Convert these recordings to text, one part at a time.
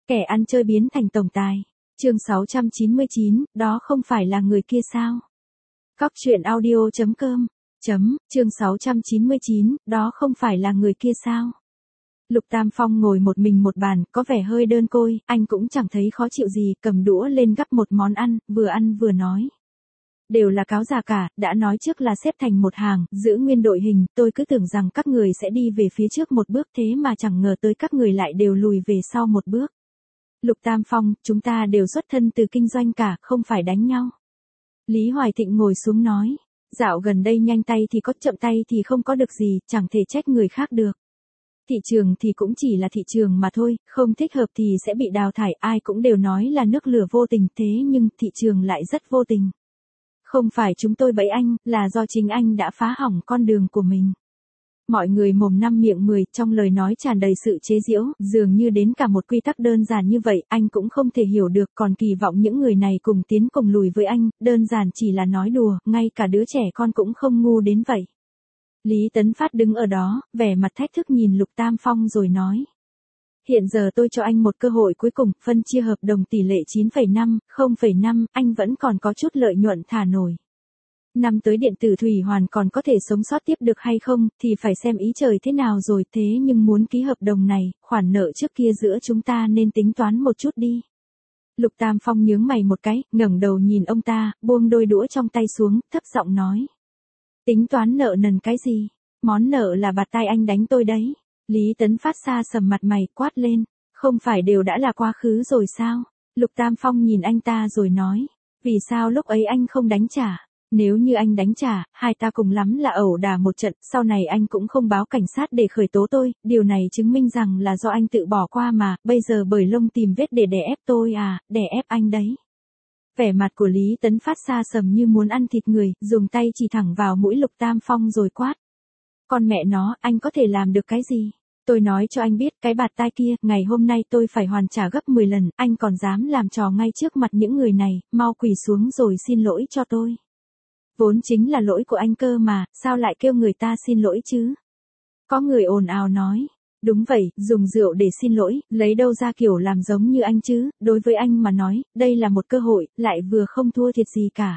Kẻ ăn chơi biến thành tổng tài. Chương 699, đó không phải là người kia sao? Cóc truyện audio.com. Chương 699, đó không phải là người kia sao? Lục Tam Phong ngồi một mình một bàn, có vẻ hơi đơn côi, anh cũng chẳng thấy khó chịu gì, cầm đũa lên gắp một món ăn vừa nói. Đều là cáo già cả, đã nói trước là xếp thành một hàng, giữ nguyên đội hình, tôi cứ tưởng rằng các người sẽ đi về phía trước một bước thế mà chẳng ngờ tới các người lại đều lùi về sau một bước. Lục Tam Phong, chúng ta đều xuất thân từ kinh doanh cả, không phải đánh nhau. Lý Hoài Thịnh ngồi xuống nói, dạo gần đây nhanh tay thì có chậm tay thì không có được gì, chẳng thể trách người khác được. Thị trường thì cũng chỉ là thị trường mà thôi, không thích hợp thì sẽ bị đào thải, ai cũng đều nói là nước lửa vô tình thế nhưng thị trường lại rất vô tình. Không phải chúng tôi bẫy anh, là do chính anh đã phá hỏng con đường của mình. Mọi người mồm năm miệng 10, trong lời nói tràn đầy sự chế giễu, dường như đến cả một quy tắc đơn giản như vậy, anh cũng không thể hiểu được, còn kỳ vọng những người này cùng tiến cùng lùi với anh, đơn giản chỉ là nói đùa, ngay cả đứa trẻ con cũng không ngu đến vậy. Lý Tấn Phát đứng ở đó, vẻ mặt thách thức nhìn Lục Tam Phong rồi nói. Hiện giờ tôi cho anh một cơ hội cuối cùng, phân chia hợp đồng tỷ lệ 9,5, 0,5, anh vẫn còn có chút lợi nhuận thả nổi. Năm tới điện tử thủy hoàn còn có thể sống sót tiếp được hay không, thì phải xem ý trời thế nào rồi, thế nhưng muốn ký hợp đồng này, khoản nợ trước kia giữa chúng ta nên tính toán một chút đi. Lục Tam Phong nhướng mày một cái, ngẩng đầu nhìn ông ta, buông đôi đũa trong tay xuống, thấp giọng nói. Tính toán nợ nần cái gì? Món nợ là bạt tai anh đánh tôi đấy. Lý Tấn Phát xa sầm mặt mày, quát lên. Không phải đều đã là quá khứ rồi sao? Lục Tam Phong nhìn anh ta rồi nói. Vì sao lúc ấy anh không đánh trả? Nếu như anh đánh trả, hai ta cùng lắm là ẩu đả một trận, sau này anh cũng không báo cảnh sát để khởi tố tôi, điều này chứng minh rằng là do anh tự bỏ qua mà, bây giờ bởi lông tìm vết để đè ép tôi à, đè ép anh đấy. Vẻ mặt của Lý Tấn Phát xa sầm như muốn ăn thịt người, dùng tay chỉ thẳng vào mũi Lục Tam Phong rồi quát. Con mẹ nó, anh có thể làm được cái gì? Tôi nói cho anh biết, cái bạt tai kia, ngày hôm nay tôi phải hoàn trả gấp 10 lần, anh còn dám làm trò ngay trước mặt những người này, mau quỳ xuống rồi xin lỗi cho tôi. Vốn chính là lỗi của anh cơ mà, sao lại kêu người ta xin lỗi chứ? Có người ồn ào nói. Đúng vậy, dùng rượu để xin lỗi, lấy đâu ra kiểu làm giống như anh chứ, đối với anh mà nói, đây là một cơ hội, lại vừa không thua thiệt gì cả.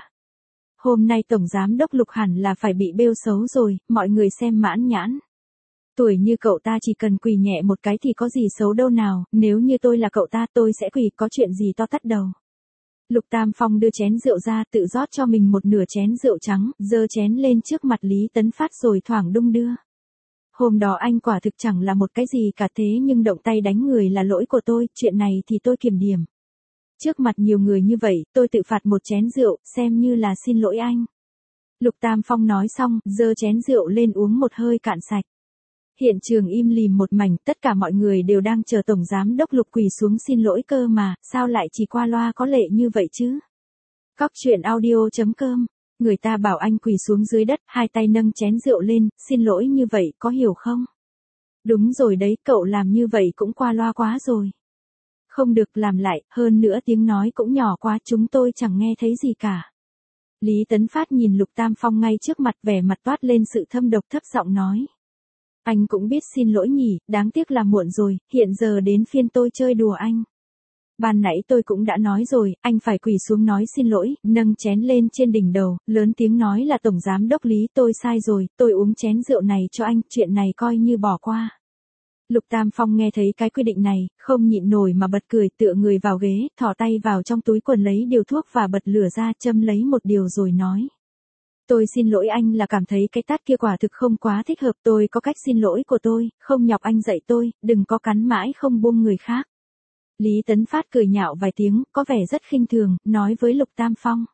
Hôm nay Tổng Giám Đốc Lục hẳn là phải bị bêu xấu rồi, mọi người xem mãn nhãn. Tuổi như cậu ta chỉ cần quỳ nhẹ một cái thì có gì xấu đâu nào, nếu như tôi là cậu ta tôi sẽ quỳ, có chuyện gì to tát đầu. Lục Tam Phong đưa chén rượu ra, tự rót cho mình một nửa chén rượu trắng, giơ chén lên trước mặt Lý Tấn Phát rồi thoảng đung đưa. Hôm đó anh quả thực chẳng là một cái gì cả thế nhưng động tay đánh người là lỗi của tôi, chuyện này thì tôi kiểm điểm. Trước mặt nhiều người như vậy, tôi tự phạt một chén rượu, xem như là xin lỗi anh. Lục Tam Phong nói xong, giơ chén rượu lên uống một hơi cạn sạch. Hiện trường im lìm một mảnh, tất cả mọi người đều đang chờ Tổng Giám Đốc Lục quỳ xuống xin lỗi cơ mà, sao lại chỉ qua loa có lệ như vậy chứ? Cóc truyện audio.com. Người ta bảo anh quỳ xuống dưới đất, hai tay nâng chén rượu lên, xin lỗi như vậy, có hiểu không? Đúng rồi đấy, cậu làm như vậy cũng qua loa quá rồi. Không được làm lại, hơn nữa tiếng nói cũng nhỏ quá, chúng tôi chẳng nghe thấy gì cả. Lý Tấn Phát nhìn Lục Tam Phong ngay trước mặt, vẻ mặt toát lên sự thâm độc, thấp giọng nói. Anh cũng biết xin lỗi nhỉ, đáng tiếc là muộn rồi, hiện giờ đến phiên tôi chơi đùa anh. Ban nãy tôi cũng đã nói rồi, anh phải quỳ xuống nói xin lỗi, nâng chén lên trên đỉnh đầu, lớn tiếng nói là Tổng Giám Đốc Lý, tôi sai rồi, tôi uống chén rượu này cho anh, chuyện này coi như bỏ qua. Lục Tam Phong nghe thấy cái quy định này, không nhịn nổi mà bật cười, tựa người vào ghế, thò tay vào trong túi quần lấy điều thuốc và bật lửa ra, châm lấy một điều rồi nói. Tôi xin lỗi anh là cảm thấy cái tát kia quả thực không quá thích hợp, tôi có cách xin lỗi của tôi, không nhọc anh dạy tôi, đừng có cắn mãi không buông người khác. Lý Tấn Phát cười nhạo vài tiếng, có vẻ rất khinh thường, nói với Lục Tam Phong.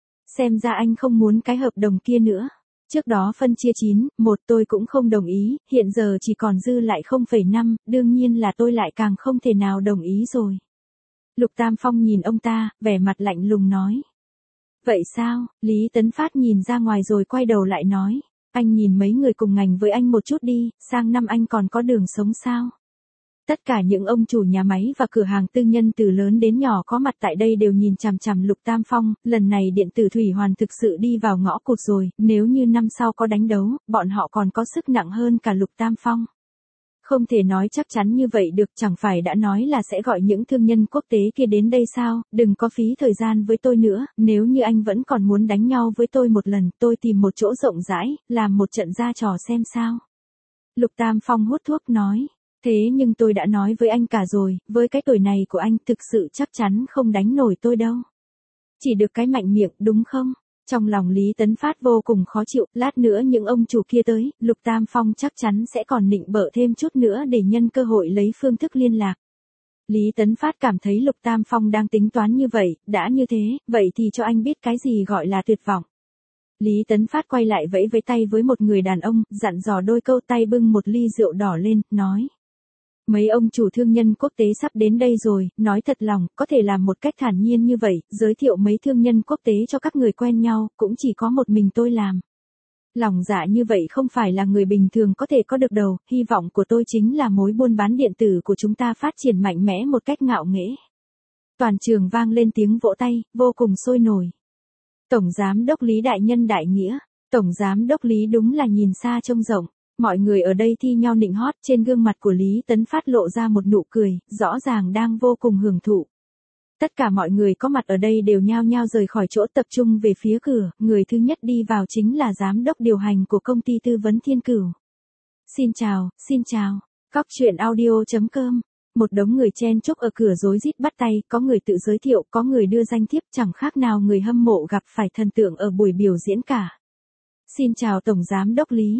Xem ra anh không muốn cái hợp đồng kia nữa. Trước đó phân chia 9-1 tôi cũng không đồng ý, hiện giờ chỉ còn dư lại 0,5, đương nhiên là tôi lại càng không thể nào đồng ý rồi. Lục Tam Phong nhìn ông ta, vẻ mặt lạnh lùng nói. Vậy sao? Lý Tấn Phát nhìn ra ngoài rồi quay đầu lại nói. Anh nhìn mấy người cùng ngành với anh một chút đi, sang năm anh còn có đường sống sao? Tất cả những ông chủ nhà máy và cửa hàng tư nhân từ lớn đến nhỏ có mặt tại đây đều nhìn chằm chằm Lục Tam Phong, lần này điện tử thủy hoàn thực sự đi vào ngõ cụt rồi, nếu như năm sau có đánh đấu, bọn họ còn có sức nặng hơn cả Lục Tam Phong. Không thể nói chắc chắn như vậy được, chẳng phải đã nói là sẽ gọi những thương nhân quốc tế kia đến đây sao, đừng có phí thời gian với tôi nữa, nếu như anh vẫn còn muốn đánh nhau với tôi một lần, tôi tìm một chỗ rộng rãi, làm một trận ra trò xem sao. Lục Tam Phong hút thuốc nói, thế nhưng tôi đã nói với anh cả rồi, với cái tuổi này của anh thực sự chắc chắn không đánh nổi tôi đâu. Chỉ được cái mạnh miệng, đúng không? Trong lòng Lý Tấn Phát vô cùng khó chịu, lát nữa những ông chủ kia tới, Lục Tam Phong chắc chắn sẽ còn nịnh bợ thêm chút nữa để nhân cơ hội lấy phương thức liên lạc. Lý Tấn Phát cảm thấy Lục Tam Phong đang tính toán như vậy, đã như thế, vậy thì cho anh biết cái gì gọi là tuyệt vọng. Lý Tấn Phát quay lại vẫy với tay với một người đàn ông, dặn dò đôi câu, tay bưng một ly rượu đỏ lên, nói. Mấy ông chủ thương nhân quốc tế sắp đến đây rồi, nói thật lòng, có thể làm một cách thản nhiên như vậy, giới thiệu mấy thương nhân quốc tế cho các người quen nhau, cũng chỉ có một mình tôi làm. Lòng dạ như vậy không phải là người bình thường có thể có được đâu, hy vọng của tôi chính là mối buôn bán điện tử của chúng ta phát triển mạnh mẽ một cách ngạo nghễ. Toàn trường vang lên tiếng vỗ tay, vô cùng sôi nổi. Tổng Giám đốc Lý đại nhân đại nghĩa, Tổng Giám đốc Lý đúng là nhìn xa trông rộng. Mọi người ở đây thi nhau nịnh hót, trên gương mặt của Lý Tấn Phát lộ ra một nụ cười, rõ ràng đang vô cùng hưởng thụ. Tất cả mọi người có mặt ở đây đều nhao nhao rời khỏi chỗ tập trung về phía cửa, người thứ nhất đi vào chính là giám đốc điều hành của công ty tư vấn Thiên Cửu. Xin chào, Cóc truyện audio.com. Một đống người chen chúc ở cửa rối rít bắt tay, có người tự giới thiệu, có người đưa danh thiếp, chẳng khác nào người hâm mộ gặp phải thần tượng ở buổi biểu diễn cả. Xin chào Tổng Giám đốc Lý.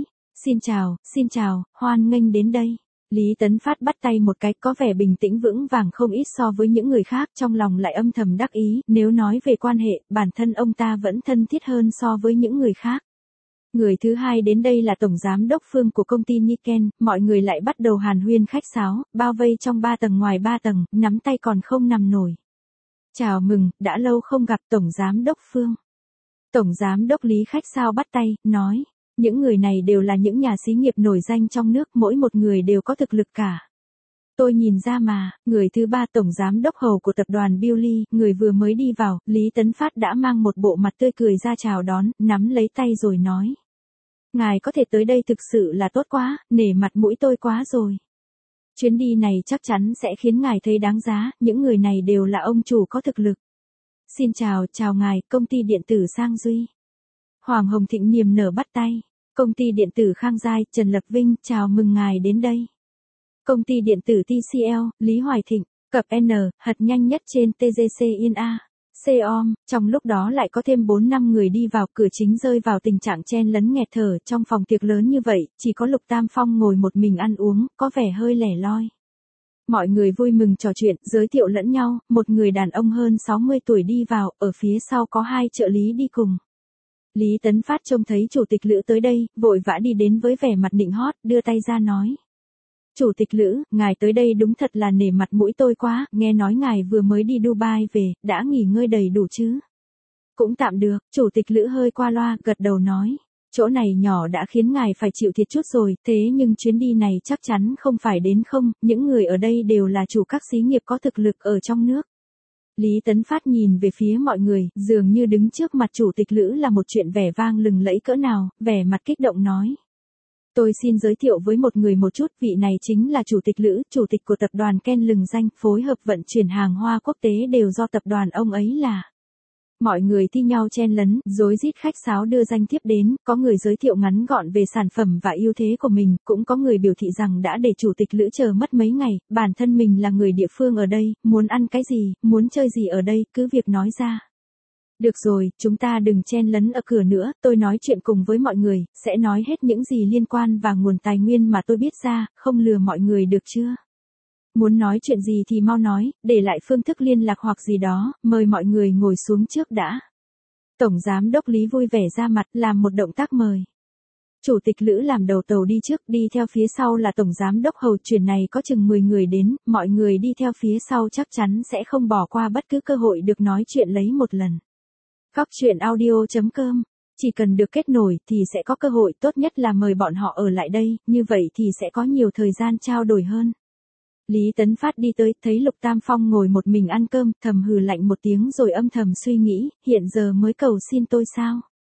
Xin chào, hoan nghênh đến đây. Lý Tấn Phát bắt tay một cái, có vẻ bình tĩnh vững vàng không ít so với những người khác, trong lòng lại âm thầm đắc ý, nếu nói về quan hệ, bản thân ông ta vẫn thân thiết hơn so với những người khác. Người thứ hai đến đây là Tổng Giám đốc Phương của công ty Niken, mọi người lại bắt đầu hàn huyên khách sáo, bao vây trong 3 tầng ngoài 3 tầng, nắm tay còn không nằm nổi. Chào mừng, đã lâu không gặp Tổng Giám đốc Phương. Tổng Giám đốc Lý khách sáo bắt tay, nói. Những người này đều là những nhà xí nghiệp nổi danh trong nước, mỗi một người đều có thực lực cả. Tôi nhìn ra mà, người thứ ba Tổng Giám đốc Hầu của tập đoàn Billy, người vừa mới đi vào, Lý Tấn Phát đã mang một bộ mặt tươi cười ra chào đón, nắm lấy tay rồi nói. Ngài có thể tới đây thực sự là tốt quá, nể mặt mũi tôi quá rồi. Chuyến đi này chắc chắn sẽ khiến ngài thấy đáng giá, những người này đều là ông chủ có thực lực. Xin chào ngài, công ty điện tử Sang Duy. Hoàng Hồng Thịnh niềm nở bắt tay. Công ty điện tử Khang Giai, Trần Lập Vinh, chào mừng ngài đến đây. Công ty điện tử TCL, Lý Hoài Thịnh, cập N, hật nhanh nhất trên TGC in A. COM, trong lúc đó lại có thêm 4-5 người đi vào, cửa chính rơi vào tình trạng chen lấn nghẹt thở, trong phòng tiệc lớn như vậy, chỉ có Lục Tam Phong ngồi một mình ăn uống, có vẻ hơi lẻ loi. Mọi người vui mừng trò chuyện, giới thiệu lẫn nhau, một người đàn ông hơn 60 tuổi đi vào, ở phía sau có 2 trợ lý đi cùng. Lý Tấn Phát trông thấy Chủ tịch Lữ tới đây, vội vã đi đến với vẻ mặt nịnh hót, đưa tay ra nói. Chủ tịch Lữ, ngài tới đây đúng thật là nể mặt mũi tôi quá, nghe nói ngài vừa mới đi Dubai về, đã nghỉ ngơi đầy đủ chứ? Cũng tạm được, Chủ tịch Lữ hơi qua loa, gật đầu nói. Chỗ này nhỏ đã khiến ngài phải chịu thiệt chút rồi, thế nhưng chuyến đi này chắc chắn không phải đến không, những người ở đây đều là chủ các xí nghiệp có thực lực ở trong nước. Lý Tấn Phát nhìn về phía mọi người, dường như đứng trước mặt Chủ tịch Lữ là một chuyện vẻ vang lừng lẫy cỡ nào, vẻ mặt kích động nói. Tôi xin giới thiệu với một người một chút, vị này chính là Chủ tịch Lữ, Chủ tịch của tập đoàn Ken lừng danh, phối hợp vận chuyển hàng hoa quốc tế đều do tập đoàn ông ấy là. Mọi người thi nhau chen lấn, rối rít khách sáo đưa danh thiếp đến, có người giới thiệu ngắn gọn về sản phẩm và ưu thế của mình, cũng có người biểu thị rằng đã để Chủ tịch Lữ chờ mất mấy ngày, bản thân mình là người địa phương ở đây, muốn ăn cái gì, muốn chơi gì ở đây, cứ việc nói ra. Được rồi, chúng ta đừng chen lấn ở cửa nữa, tôi nói chuyện cùng với mọi người, sẽ nói hết những gì liên quan và nguồn tài nguyên mà tôi biết ra, không lừa mọi người được chưa? Muốn nói chuyện gì thì mau nói, để lại phương thức liên lạc hoặc gì đó, mời mọi người ngồi xuống trước đã. Tổng Giám đốc Lý vui vẻ ra mặt, làm một động tác mời. Chủ tịch Lữ làm đầu tàu đi trước, đi theo phía sau là Tổng Giám đốc Hầu, chuyển này có chừng 10 người đến, mọi người đi theo phía sau chắc chắn sẽ không bỏ qua bất cứ cơ hội được nói chuyện lấy một lần. Cóc truyện audio.com. Chỉ cần được kết nối thì sẽ có cơ hội, tốt nhất là mời bọn họ ở lại đây, như vậy thì sẽ có nhiều thời gian trao đổi hơn. Lý Tấn Phát đi tới, thấy Lục Tam Phong ngồi một mình ăn cơm, thầm hừ lạnh một tiếng rồi âm thầm suy nghĩ, hiện giờ mới cầu xin tôi sao?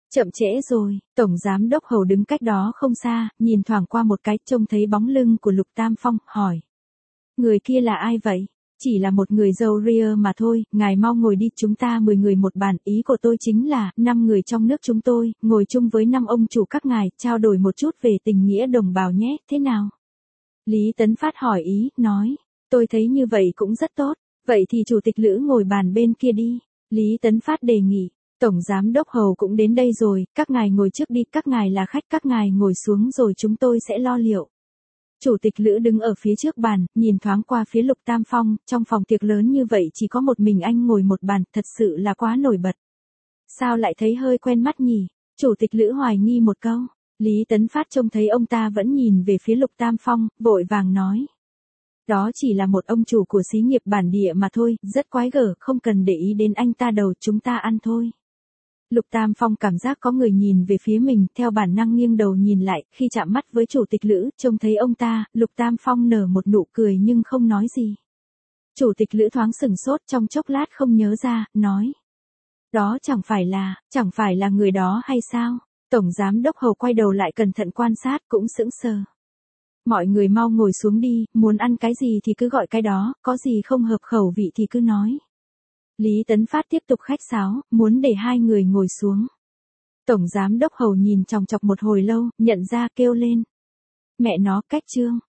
Chậm trễ rồi, Tổng Giám Đốc Hầu đứng cách đó không xa, nhìn thoảng qua một cái, trông thấy bóng lưng của Lục Tam Phong, hỏi. Người kia là ai vậy? Chỉ là một người râu ria mà thôi, ngài mau ngồi đi, chúng ta 10 người một bàn, ý của tôi chính là, 5 người trong nước chúng tôi, ngồi chung với 5 ông chủ các ngài, trao đổi một chút về tình nghĩa đồng bào nhé, thế nào? Lý Tấn Phát hỏi ý, nói, tôi thấy như vậy cũng rất tốt, vậy thì Chủ tịch Lữ ngồi bàn bên kia đi. Lý Tấn Phát đề nghị, Tổng Giám Đốc Hầu cũng đến đây rồi, các ngài ngồi trước đi, các ngài là khách, các ngài ngồi xuống rồi chúng tôi sẽ lo liệu. Chủ tịch Lữ đứng ở phía trước bàn, nhìn thoáng qua phía Lục Tam Phong, trong phòng tiệc lớn như vậy chỉ có một mình anh ngồi một bàn, thật sự là quá nổi bật. Sao lại thấy hơi quen mắt nhỉ? Chủ tịch Lữ hoài nghi một câu. Lý Tấn Phát trông thấy ông ta vẫn nhìn về phía Lục Tam Phong, vội vàng nói. Đó chỉ là một ông chủ của xí nghiệp bản địa mà thôi, rất quái gở, không cần để ý đến anh ta đâu, chúng ta ăn thôi. Lục Tam Phong cảm giác có người nhìn về phía mình, theo bản năng nghiêng đầu nhìn lại, khi chạm mắt với Chủ tịch Lữ, trông thấy ông ta, Lục Tam Phong nở một nụ cười nhưng không nói gì. Chủ tịch Lữ thoáng sửng sốt, trong chốc lát không nhớ ra, nói. Đó chẳng phải là người đó hay sao? Tổng Giám Đốc Hầu quay đầu lại cẩn thận quan sát, cũng sững sờ. Mọi người mau ngồi xuống đi, muốn ăn cái gì thì cứ gọi cái đó, có gì không hợp khẩu vị thì cứ nói. Lý Tấn Phát tiếp tục khách sáo, muốn để hai người ngồi xuống. Tổng Giám Đốc Hầu nhìn chòng chọc một hồi lâu, nhận ra kêu lên. Mẹ nó, cách trương.